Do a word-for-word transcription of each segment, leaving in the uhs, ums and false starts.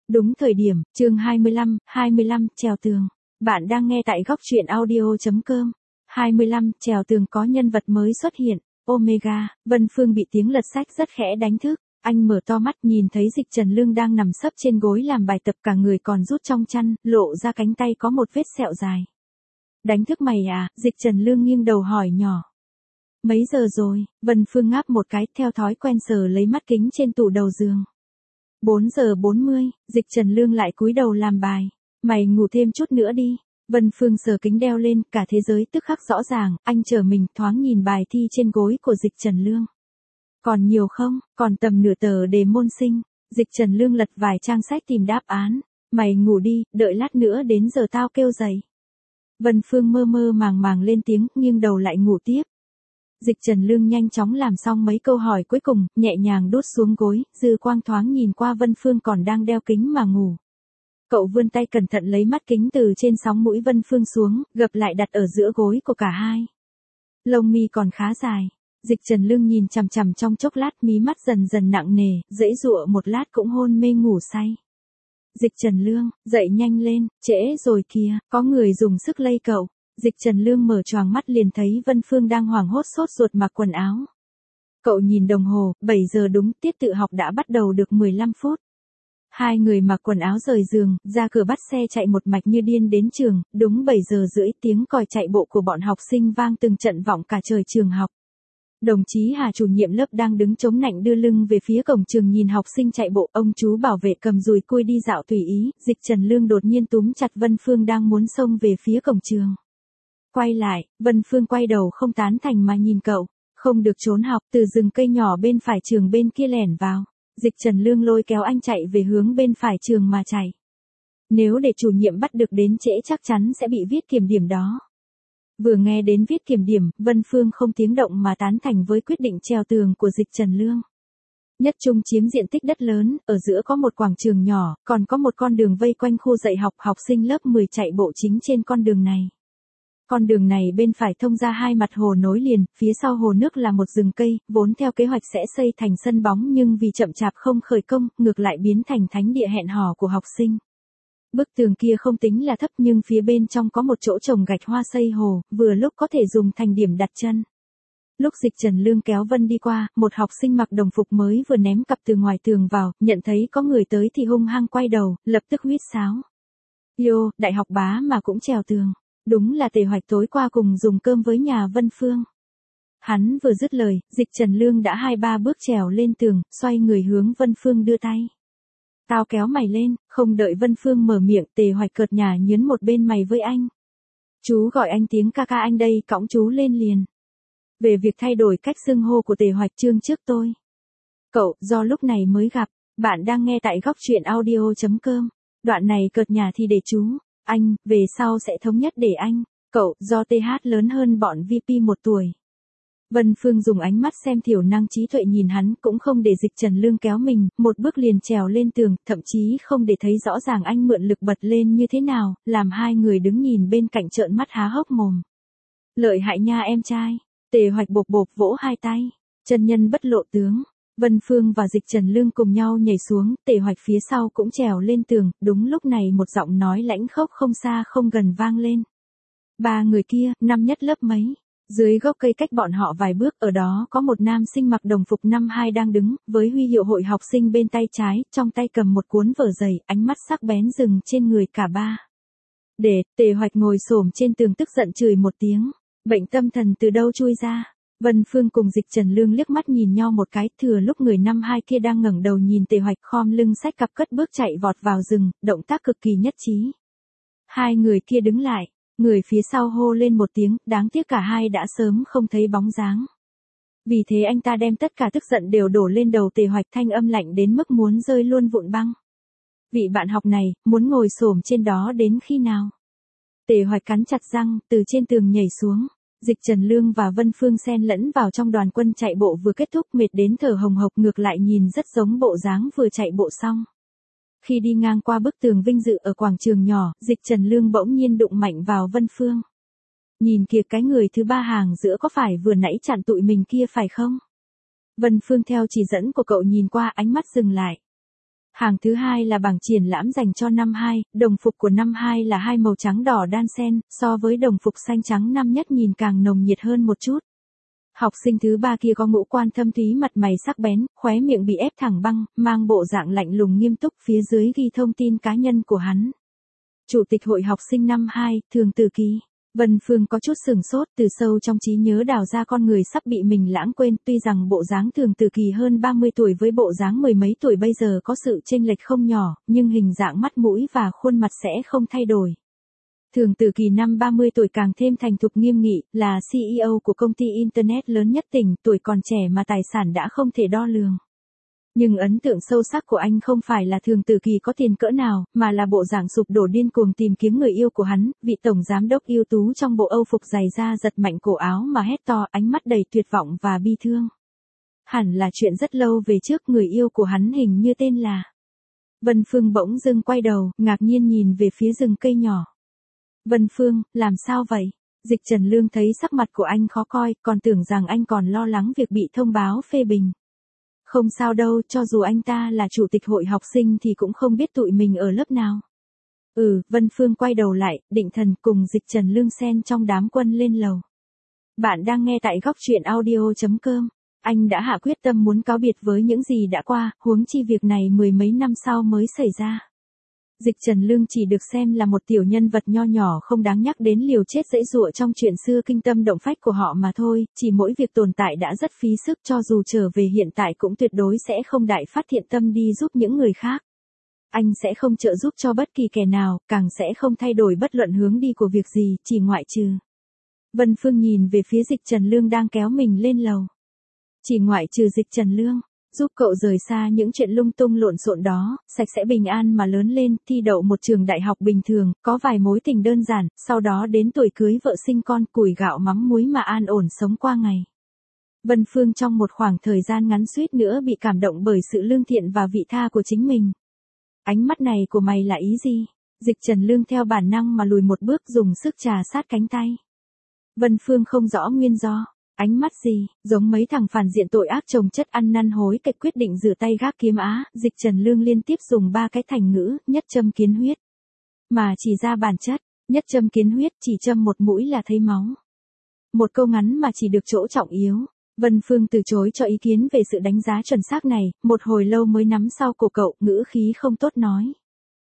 Đúng thời điểm, chương hai mươi lăm, hai mươi lăm, trèo tường. Bạn đang nghe tại góc truyện audio chấm com. hai mươi lăm, trèo tường có nhân vật mới xuất hiện. Omega, Vân Phương bị tiếng lật sách rất khẽ đánh thức. Anh mở to mắt nhìn thấy Dịch Trần Lương đang nằm sấp trên gối làm bài tập, cả người còn rút trong chăn, lộ ra cánh tay có một vết sẹo dài. Đánh thức mày à? Dịch Trần Lương nghiêng đầu hỏi nhỏ. Mấy giờ rồi? Vân Phương ngáp một cái, theo thói quen sờ lấy mắt kính trên tủ đầu giường. bốn giờ bốn mươi, Dịch Trần Lương lại cúi đầu làm bài. Mày ngủ thêm chút nữa đi. Vân Phương sờ kính đeo lên, cả thế giới tức khắc rõ ràng, anh trở mình thoáng nhìn bài thi trên gối của Dịch Trần Lương. Còn nhiều không? Còn tầm nửa tờ đề môn sinh. Dịch Trần Lương lật vài trang sách tìm đáp án. Mày ngủ đi, đợi lát nữa đến giờ tao kêu dậy. Vân Phương mơ mơ màng màng lên tiếng, nghiêng đầu lại ngủ tiếp. Dịch Trần Lương nhanh chóng làm xong mấy câu hỏi cuối cùng, nhẹ nhàng đút xuống gối, dư quang thoáng nhìn qua Vân Phương còn đang đeo kính mà ngủ. Cậu vươn tay cẩn thận lấy mắt kính từ trên sóng mũi Vân Phương xuống, gập lại đặt ở giữa gối của cả hai. Lông mi còn khá dài. Dịch Trần Lương nhìn chằm chằm trong chốc lát, mí mắt dần dần nặng nề, dãy dụa một lát cũng hôn mê ngủ say. Dịch Trần Lương, dậy nhanh lên, trễ rồi kìa, có người dùng sức lay cậu. Dịch Trần Lương mở choàng mắt liền thấy Vân Phương đang hoảng hốt sốt ruột mặc quần áo. Cậu nhìn đồng hồ, bảy giờ đúng, tiết tự học đã bắt đầu được mười lăm phút. Hai người mặc quần áo rời giường, ra cửa bắt xe chạy một mạch như điên đến trường, đúng bảy giờ rưỡi tiếng còi chạy bộ của bọn học sinh vang từng trận vọng cả trời trường học. Đồng chí Hà chủ nhiệm lớp đang đứng chống nạnh đưa lưng về phía cổng trường nhìn học sinh chạy bộ, ông chú bảo vệ cầm dùi cui đi dạo tùy ý, Dịch Trần Lương đột nhiên túm chặt Vân Phương đang muốn xông về phía cổng trường. Quay lại, Vân Phương quay đầu không tán thành mà nhìn cậu, không được trốn học, từ rừng cây nhỏ bên phải trường bên kia lẻn vào. Dịch Trần Lương lôi kéo anh chạy về hướng bên phải trường mà chạy. Nếu để chủ nhiệm bắt được đến trễ chắc chắn sẽ bị viết kiểm điểm đó. Vừa nghe đến viết kiểm điểm, Vân Phương không tiếng động mà tán thành với quyết định trèo tường của Dịch Trần Lương. Nhất trung chiếm diện tích đất lớn, ở giữa có một quảng trường nhỏ, còn có một con đường vây quanh khu dạy học, học sinh lớp mười chạy bộ chính trên con đường này. Con đường này bên phải thông ra hai mặt hồ nối liền, phía sau hồ nước là một rừng cây, vốn theo kế hoạch sẽ xây thành sân bóng nhưng vì chậm chạp không khởi công, ngược lại biến thành thánh địa hẹn hò của học sinh. Bức tường kia không tính là thấp nhưng phía bên trong có một chỗ trồng gạch hoa xây hồ, vừa lúc có thể dùng thành điểm đặt chân. Lúc Dịch Trần Lương kéo Vân đi qua, một học sinh mặc đồng phục mới vừa ném cặp từ ngoài tường vào, nhận thấy có người tới thì hung hăng quay đầu, lập tức huýt sáo. Yo, đại học bá mà cũng trèo tường. Đúng là Tề Hoạch tối qua cùng dùng cơm với nhà Vân Phương. Hắn vừa dứt lời, Dịch Trần Lương đã hai ba bước trèo lên tường, xoay người hướng Vân Phương đưa tay. Tao kéo mày lên, không đợi Vân Phương mở miệng, Tề Hoạch cợt nhả nhớn một bên mày với anh. Chú gọi anh tiếng ca ca anh đây, cõng chú lên liền. Về việc thay đổi cách xưng hô của Tề Hoạch chương trước tôi. Cậu, do lúc này mới gặp, bạn đang nghe tại góc truyện audio chấm com. Đoạn này cợt nhả thì để chú. Anh, về sau sẽ thống nhất để anh, cậu, do tê hát lớn hơn bọn vê pê một tuổi. Vân Phương dùng ánh mắt xem thiểu năng trí tuệ nhìn hắn, cũng không để Dịch Trần Lương kéo mình, một bước liền trèo lên tường, thậm chí không để thấy rõ ràng anh mượn lực bật lên như thế nào, làm hai người đứng nhìn bên cạnh trợn mắt há hốc mồm. Lợi hại nha em trai, Tề Hoạch bộp bộp vỗ hai tay, chân nhân bất lộ tướng. Vân Phương và Dịch Trần Lương cùng nhau nhảy xuống, Tề Hoạch phía sau cũng trèo lên tường, đúng lúc này một giọng nói lãnh khốc không xa không gần vang lên. Ba người kia, năm nhất lớp mấy, dưới gốc cây cách bọn họ vài bước, ở đó có một nam sinh mặc đồng phục năm hai đang đứng, với huy hiệu hội học sinh bên tay trái, trong tay cầm một cuốn vở dày, ánh mắt sắc bén dừng trên người cả ba. Để, Tề Hoạch ngồi xổm trên tường tức giận chửi một tiếng, bệnh tâm thần từ đâu chui ra. Vân Phương cùng Dịch Trần Lương liếc mắt nhìn nhau một cái, thừa lúc người năm hai kia đang ngẩng đầu nhìn Tề Hoạch khom lưng xách cặp cất bước chạy vọt vào rừng, động tác cực kỳ nhất trí. Hai người kia đứng lại, người phía sau hô lên một tiếng, đáng tiếc cả hai đã sớm không thấy bóng dáng. Vì thế anh ta đem tất cả tức giận đều đổ lên đầu Tề Hoạch, thanh âm lạnh đến mức muốn rơi luôn vụn băng. Vị bạn học này, muốn ngồi xổm trên đó đến khi nào? Tề Hoạch cắn chặt răng, từ trên tường nhảy xuống. Dịch Trần Lương và Vân Phương xen lẫn vào trong đoàn quân chạy bộ vừa kết thúc, mệt đến thở hồng hộc, ngược lại nhìn rất giống bộ dáng vừa chạy bộ xong. Khi đi ngang qua bức tường vinh dự ở quảng trường nhỏ, Dịch Trần Lương bỗng nhiên đụng mạnh vào Vân Phương. Nhìn kìa, cái người thứ ba hàng giữa có phải vừa nãy chặn tụi mình kia phải không? Vân Phương theo chỉ dẫn của cậu nhìn qua, ánh mắt dừng lại. Hàng thứ hai là bảng triển lãm dành cho năm hai, đồng phục của năm hai là hai màu trắng đỏ đan xen, so với đồng phục xanh trắng năm nhất nhìn càng nồng nhiệt hơn một chút. Học sinh thứ ba kia có ngũ quan thâm thúy, mặt mày sắc bén, khóe miệng bị ép thẳng băng, mang bộ dạng lạnh lùng nghiêm túc, phía dưới ghi thông tin cá nhân của hắn. Chủ tịch hội học sinh năm hai, Thường Tử Kỳ. Vân Phương có chút sừng sốt, từ sâu trong trí nhớ đào ra con người sắp bị mình lãng quên, tuy rằng bộ dáng Thường Tử Kỳ hơn ba mươi tuổi với bộ dáng mười mấy tuổi bây giờ có sự chênh lệch không nhỏ, nhưng hình dạng mắt mũi và khuôn mặt sẽ không thay đổi. Thường Tử Kỳ năm ba mươi tuổi càng thêm thành thục nghiêm nghị, là xê e ô của công ty Internet lớn nhất tỉnh, tuổi còn trẻ mà tài sản đã không thể đo lường. Nhưng ấn tượng sâu sắc của anh không phải là Thường Tử Kỳ có tiền cỡ nào, mà là bộ dạng sụp đổ điên cuồng tìm kiếm người yêu của hắn, vị tổng giám đốc ưu tú trong bộ Âu phục dày da giật mạnh cổ áo mà hét to, ánh mắt đầy tuyệt vọng và bi thương. Hẳn là chuyện rất lâu về trước, người yêu của hắn hình như tên là. Vân Phương bỗng dưng quay đầu, ngạc nhiên nhìn về phía rừng cây nhỏ. Vân Phương, làm sao vậy? Dịch Trần Lương thấy sắc mặt của anh khó coi, còn tưởng rằng anh còn lo lắng việc bị thông báo phê bình. Không sao đâu, cho dù anh ta là chủ tịch hội học sinh thì cũng không biết tụi mình ở lớp nào. Ừ, Vân Phương quay đầu lại, định thần cùng Dịch Trần Lương xen trong đám quân lên lầu. Bạn đang nghe tại góc truyện audio chấm com. Anh đã hạ quyết tâm muốn cáo biệt với những gì đã qua, huống chi việc này mười mấy năm sau mới xảy ra. Dịch Trần Lương chỉ được xem là một tiểu nhân vật nho nhỏ không đáng nhắc đến, liều chết giãy giụa trong chuyện xưa kinh tâm động phách của họ mà thôi, chỉ mỗi việc tồn tại đã rất phí sức, cho dù trở về hiện tại cũng tuyệt đối sẽ không đại phát thiện tâm đi giúp những người khác. Anh sẽ không trợ giúp cho bất kỳ kẻ nào, càng sẽ không thay đổi bất luận hướng đi của việc gì, chỉ ngoại trừ. Vân Phương nhìn về phía Dịch Trần Lương đang kéo mình lên lầu. Chỉ ngoại trừ Dịch Trần Lương. Giúp cậu rời xa những chuyện lung tung lộn xộn đó, sạch sẽ bình an mà lớn lên, thi đậu một trường đại học bình thường, có vài mối tình đơn giản, sau đó đến tuổi cưới vợ sinh con, củi gạo mắm muối mà an ổn sống qua ngày. Vân Phương trong một khoảng thời gian ngắn suýt nữa bị cảm động bởi sự lương thiện và vị tha của chính mình. Ánh mắt này của mày là ý gì? Dịch Trần Lương theo bản năng mà lùi một bước, dùng sức trà sát cánh tay. Vân Phương không rõ nguyên do. Ánh mắt gì, giống mấy thằng phản diện tội ác chồng chất ăn năn hối cải quyết định rửa tay gác kiếm á, Dịch Trần Lương liên tiếp dùng ba cái thành ngữ, nhất châm kiến huyết. Mà chỉ ra bản chất, nhất châm kiến huyết, chỉ châm một mũi là thấy máu. Một câu ngắn mà chỉ được chỗ trọng yếu. Vân Phương từ chối cho ý kiến về sự đánh giá chuẩn xác này, một hồi lâu mới nắm sau cổ cậu, ngữ khí không tốt nói.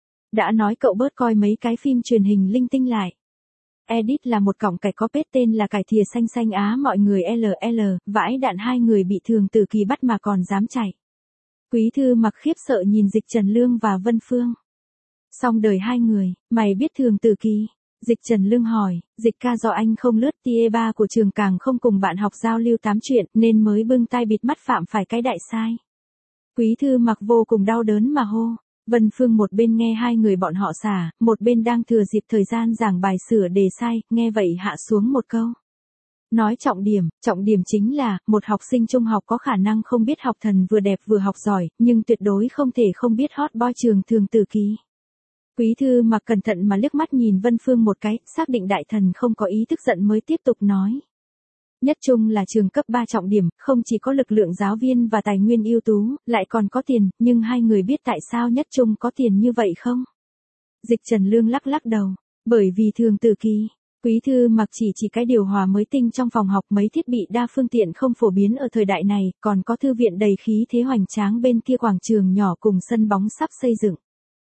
Đã nói cậu bớt coi mấy cái phim truyền hình linh tinh lại. Edit là một cọng cải có pết tên là cải thìa xanh xanh á, mọi người lờ lờ, vãi đạn, hai người bị Thường Tử Kỳ bắt mà còn dám chạy. Quý Thư Mặc khiếp sợ nhìn Dịch Trần Lương và Vân Phương. Xong đời hai người, mày biết Thường Tử Kỳ? Dịch Trần Lương hỏi, Dịch ca do anh không lướt tia ba của trường càng không cùng bạn học giao lưu tám chuyện nên mới bưng tay bịt mắt phạm phải cái đại sai. Quý Thư Mặc vô cùng đau đớn mà hô. Vân Phương một bên nghe hai người bọn họ xả, một bên đang thừa dịp thời gian giảng bài sửa đề sai, nghe vậy hạ xuống một câu. Nói trọng điểm, trọng điểm chính là, một học sinh trung học có khả năng không biết học thần vừa đẹp vừa học giỏi, nhưng tuyệt đối không thể không biết hot boy trường Thường Tử Kỳ. Quý Thư Mặc cẩn thận mà liếc mắt nhìn Vân Phương một cái, xác định đại thần không có ý tức giận mới tiếp tục nói. Nhất Trung là trường cấp ba trọng điểm, không chỉ có lực lượng giáo viên và tài nguyên ưu tú, lại còn có tiền, nhưng hai người biết tại sao Nhất Trung có tiền như vậy không? Dịch Trần Lương lắc lắc đầu, bởi vì Thường Tử Kỳ. Quý Thư Mặc chỉ chỉ cái điều hòa mới tinh trong phòng học, mấy thiết bị đa phương tiện không phổ biến ở thời đại này, còn có thư viện đầy khí thế hoành tráng bên kia quảng trường nhỏ cùng sân bóng sắp xây dựng.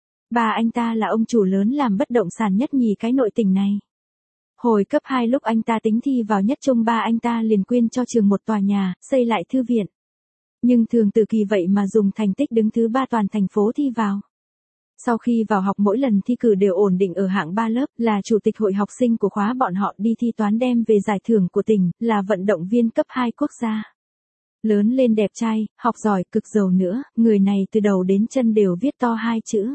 Ba anh ta là ông chủ lớn làm bất động sản nhất nhì cái nội tỉnh này. Hồi cấp hai lúc anh ta tính thi vào Nhất Trung, ba anh ta liền quyên cho trường một tòa nhà, xây lại thư viện. Nhưng Thường Tử Kỳ vậy mà dùng thành tích đứng thứ ba toàn thành phố thi vào. Sau khi vào học mỗi lần thi cử đều ổn định ở hạng ba lớp, là chủ tịch hội học sinh của khóa bọn họ, đi thi toán đem về giải thưởng của tỉnh, là vận động viên cấp hai quốc gia. Lớn lên đẹp trai, học giỏi, cực giàu nữa, người này từ đầu đến chân đều viết to hai chữ.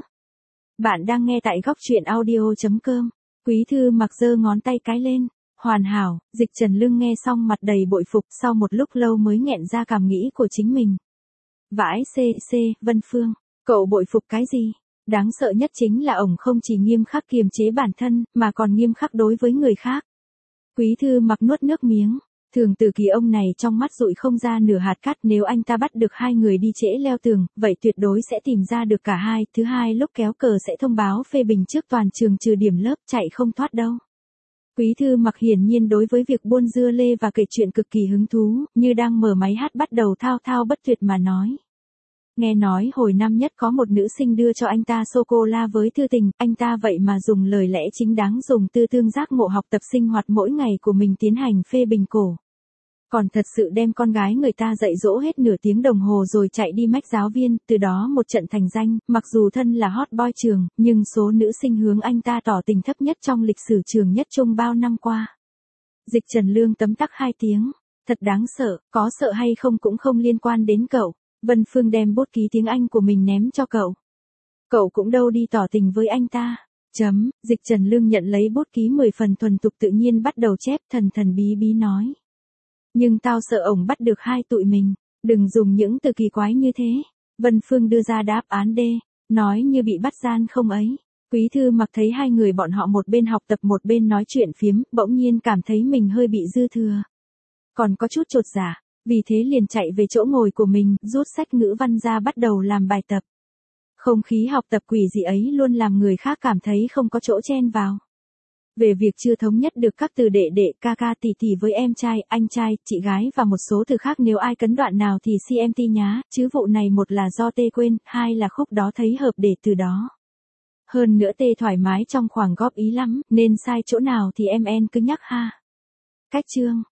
Bạn đang nghe tại góc truyện audio chấm com. Quý Thư Mặc giơ ngón tay cái lên. Hoàn hảo. Dịch Trần Lương nghe xong mặt đầy bội phục, sau một lúc lâu mới nghẹn ra cảm nghĩ của chính mình. Vãi xê xê, Vân Phương, cậu bội phục cái gì? Đáng sợ nhất chính là ổng không chỉ nghiêm khắc kiềm chế bản thân, mà còn nghiêm khắc đối với người khác. Quý Thư Mặc nuốt nước miếng. Thường Tử Kỳ ông này trong mắt dụi không ra nửa hạt cát, nếu anh ta bắt được hai người đi trễ leo tường, vậy tuyệt đối sẽ tìm ra được cả hai, thứ hai lúc kéo cờ sẽ thông báo phê bình trước toàn trường trừ điểm lớp, chạy không thoát đâu. Quý Thư Mặc hiển nhiên đối với việc buôn dưa lê và kể chuyện cực kỳ hứng thú, như đang mở máy hát bắt đầu thao thao bất tuyệt mà nói. Nghe nói hồi năm nhất có một nữ sinh đưa cho anh ta sô-cô-la với thư tình, anh ta vậy mà dùng lời lẽ chính đáng, dùng tư tương giác ngộ học tập sinh hoạt mỗi ngày của mình tiến hành phê bình cổ. Còn thật sự đem con gái người ta dạy dỗ hết nửa tiếng đồng hồ rồi chạy đi mách giáo viên, từ đó một trận thành danh, mặc dù thân là hot boy trường, nhưng số nữ sinh hướng anh ta tỏ tình thấp nhất trong lịch sử trường nhất trung bao năm qua. Dịch Trần Lương tấm tắc hai tiếng, thật đáng sợ, có sợ hay không cũng không liên quan đến cậu. Vân Phương đem bút ký tiếng Anh của mình ném cho cậu. Cậu cũng đâu đi tỏ tình với anh ta. Chấm, Dịch Trần Lương nhận lấy bút ký mười phần thuần thục tự nhiên bắt đầu chép, thần thần bí bí nói. Nhưng tao sợ ổng bắt được hai tụi mình, đừng dùng những từ kỳ quái như thế. Vân Phương đưa ra đáp án D, nói như bị bắt gian không ấy. Quý Thư Mặc thấy hai người bọn họ một bên học tập một bên nói chuyện phiếm, bỗng nhiên cảm thấy mình hơi bị dư thừa. Còn có chút chột dạ, vì thế liền chạy về chỗ ngồi của mình, rút sách ngữ văn ra bắt đầu làm bài tập. Không khí học tập quỷ dị ấy luôn làm người khác cảm thấy không có chỗ chen vào. Về việc chưa thống nhất được các từ đệ đệ, ca ca, tỷ tỷ với em trai, anh trai, chị gái và một số từ khác, nếu ai cấn đoạn nào thì xê em tê nhá, chứ vụ này một là do tê quên, hai là khúc đó thấy hợp để từ đó. Hơn nữa tê thoải mái trong khoảng góp ý lắm, nên sai chỗ nào thì em en cứ nhắc ha. Cách chương